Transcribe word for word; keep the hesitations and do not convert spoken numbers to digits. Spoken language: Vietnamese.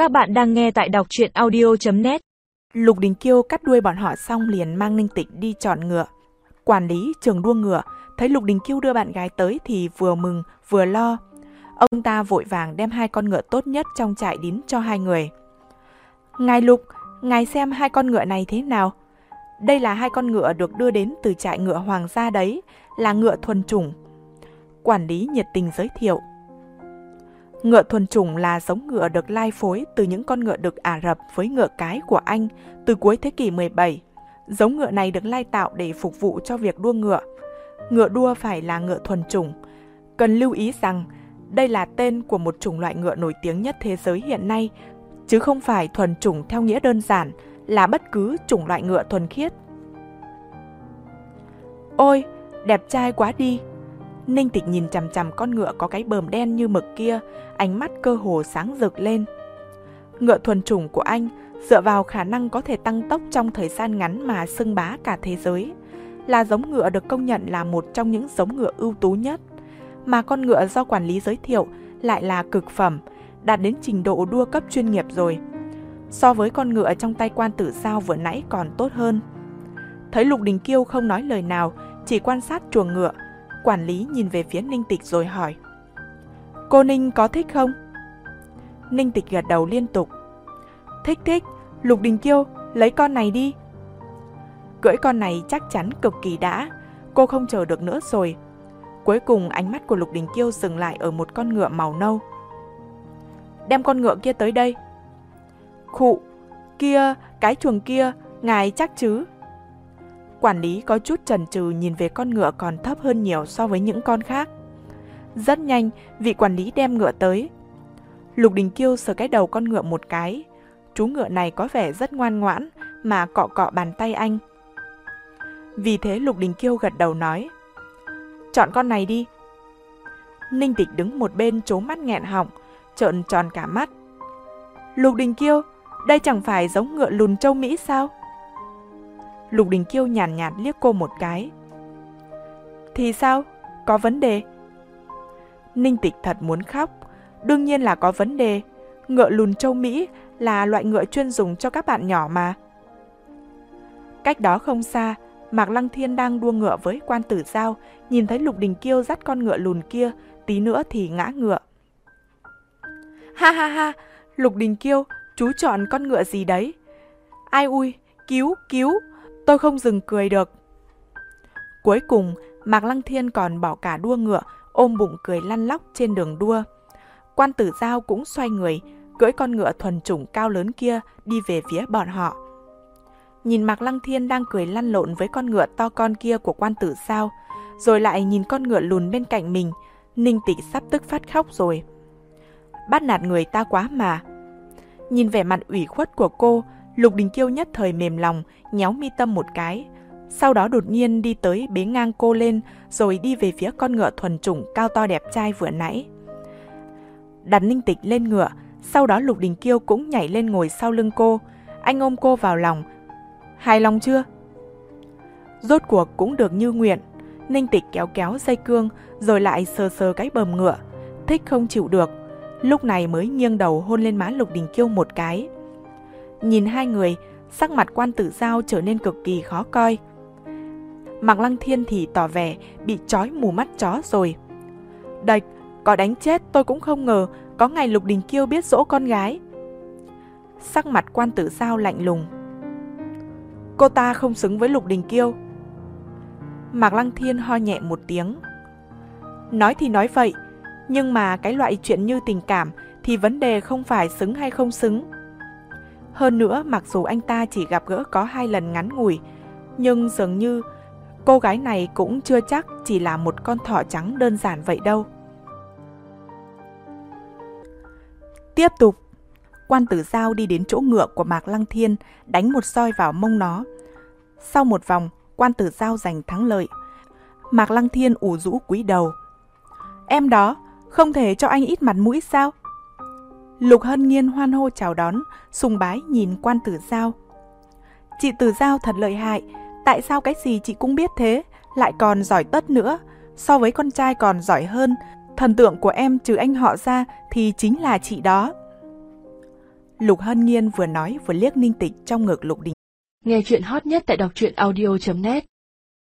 Các bạn đang nghe tại đọc truyện audio chấm net. Lục Đình Kiêu cắt đuôi bọn họ xong liền mang Ninh Tịch đi chọn ngựa. Quản lý trường đua ngựa thấy Lục Đình Kiêu đưa bạn gái tới thì vừa mừng vừa lo. Ông ta vội vàng đem hai con ngựa tốt nhất trong trại đến cho hai người. Ngài Lục, ngài xem hai con ngựa này thế nào? Đây là hai con ngựa được đưa đến từ trại ngựa hoàng gia đấy, là ngựa thuần chủng. Quản lý nhiệt tình giới thiệu. Ngựa thuần chủng là giống ngựa được lai phối từ những con ngựa đực Ả Rập với ngựa cái của Anh từ cuối thế kỷ mười bảy. Giống ngựa này được lai tạo để phục vụ cho việc đua ngựa. Ngựa đua phải là ngựa thuần chủng. Cần lưu ý rằng đây là tên của một chủng loại ngựa nổi tiếng nhất thế giới hiện nay, chứ không phải thuần chủng theo nghĩa đơn giản là bất cứ chủng loại ngựa thuần khiết. Ôi, đẹp trai quá đi! Ninh Tịch nhìn chằm chằm con ngựa có cái bờm đen như mực kia, ánh mắt cơ hồ sáng rực lên. Ngựa thuần chủng của anh dựa vào khả năng có thể tăng tốc trong thời gian ngắn mà xưng bá cả thế giới, là giống ngựa được công nhận là một trong những giống ngựa ưu tú nhất, mà con ngựa do quản lý giới thiệu lại là cực phẩm, đạt đến trình độ đua cấp chuyên nghiệp rồi. So với con ngựa trong tay Quan Tử Giao vừa nãy còn tốt hơn. Thấy Lục Đình Kiêu không nói lời nào, chỉ quan sát chuồng ngựa, quản lý nhìn về phía Ninh Tịch rồi hỏi. Cô Ninh có thích không? Ninh Tịch gật đầu liên tục. Thích thích, Lục Đình Kiêu, lấy con này đi. Cưỡi con này chắc chắn cực kỳ đã, cô không chờ được nữa rồi. Cuối cùng ánh mắt của Lục Đình Kiêu dừng lại ở một con ngựa màu nâu. Đem con ngựa kia tới đây. Khụ, kia, cái chuồng kia, ngài chắc chứ? Quản lý có chút chần chừ nhìn về con ngựa còn thấp hơn nhiều so với những con khác. Rất nhanh, vị quản lý đem ngựa tới. Lục Đình Kiêu sờ cái đầu con ngựa một cái. Chú ngựa này có vẻ rất ngoan ngoãn mà cọ cọ bàn tay anh. Vì thế Lục Đình Kiêu gật đầu nói. Chọn con này đi. Ninh Tịch đứng một bên trố mắt nghẹn họng, trợn tròn cả mắt. Lục Đình Kiêu, đây chẳng phải giống ngựa lùn châu Mỹ sao? Lục Đình Kiêu nhàn nhạt, nhạt liếc cô một cái. Thì sao? Có vấn đề? Ninh Tịch thật muốn khóc. Đương nhiên là có vấn đề. Ngựa lùn châu Mỹ là loại ngựa chuyên dùng cho các bạn nhỏ mà. Cách đó không xa, Mạc Lăng Thiên đang đua ngựa với Quan Tử Giao, nhìn thấy Lục Đình Kiêu dắt con ngựa lùn kia, tí nữa thì ngã ngựa. Ha ha ha, Lục Đình Kiêu, chú chọn con ngựa gì đấy? Ai ui, cứu, cứu, tôi không dừng cười được. Cuối cùng, Mạc Lăng Thiên còn bỏ cả đua ngựa, ôm bụng cười lăn lóc trên đường đua. Quan Tử Giao cũng xoay người, cưỡi con ngựa thuần chủng cao lớn kia đi về phía bọn họ. Nhìn Mạc Lăng Thiên đang cười lăn lộn với con ngựa to con kia của Quan Tử Giao, rồi lại nhìn con ngựa lùn bên cạnh mình, Ninh Tịch sắp tức phát khóc rồi. Bắt nạt người ta quá mà. Nhìn vẻ mặt ủy khuất của cô, Lục Đình Kiêu nhất thời mềm lòng, nhéo mi tâm một cái. Sau đó đột nhiên đi tới bế ngang cô lên, rồi đi về phía con ngựa thuần chủng cao to đẹp trai vừa nãy. Đặt Ninh Tịch lên ngựa, sau đó Lục Đình Kiêu cũng nhảy lên ngồi sau lưng cô. Anh ôm cô vào lòng. Hài lòng chưa? Rốt cuộc cũng được như nguyện. Ninh Tịch kéo kéo dây cương, rồi lại sờ sờ cái bờm ngựa. Thích không chịu được. Lúc này mới nghiêng đầu hôn lên má Lục Đình Kiêu một cái. Nhìn hai người, sắc mặt Quan Tử Giao trở nên cực kỳ khó coi. Mạc Lăng Thiên thì tỏ vẻ bị trói mù mắt chó rồi. Đạch, có đánh chết tôi cũng không ngờ có ngày Lục Đình Kiêu biết dỗ con gái. Sắc mặt Quan Tử Giao lạnh lùng. Cô ta không xứng với Lục Đình Kiêu. Mạc Lăng Thiên ho nhẹ một tiếng. Nói thì nói vậy, nhưng mà cái loại chuyện như tình cảm thì vấn đề không phải xứng hay không xứng. Hơn nữa, mặc dù anh ta chỉ gặp gỡ có hai lần ngắn ngủi, nhưng dường như cô gái này cũng chưa chắc chỉ là một con thỏ trắng đơn giản vậy đâu. Tiếp tục, Quan Tử Giao đi đến chỗ ngựa của Mạc Lăng Thiên, đánh một roi vào mông nó. Sau một vòng, Quan Tử Giao giành thắng lợi. Mạc Lăng Thiên ủ rũ cúi đầu. Em đó, không thể cho anh ít mặt mũi sao? Lục Hân Nghiên hoan hô chào đón, sùng bái nhìn Quan Tử Giao. Chị Tử Giao thật lợi hại, tại sao cái gì chị cũng biết thế, lại còn giỏi tất nữa, so với con trai còn giỏi hơn, thần tượng của em trừ anh họ ra thì chính là chị đó. Lục Hân Nghiên vừa nói vừa liếc Ninh Tịch trong ngực Lục Đình. Nghe chuyện hot nhất tại đọc truyện audio chấm net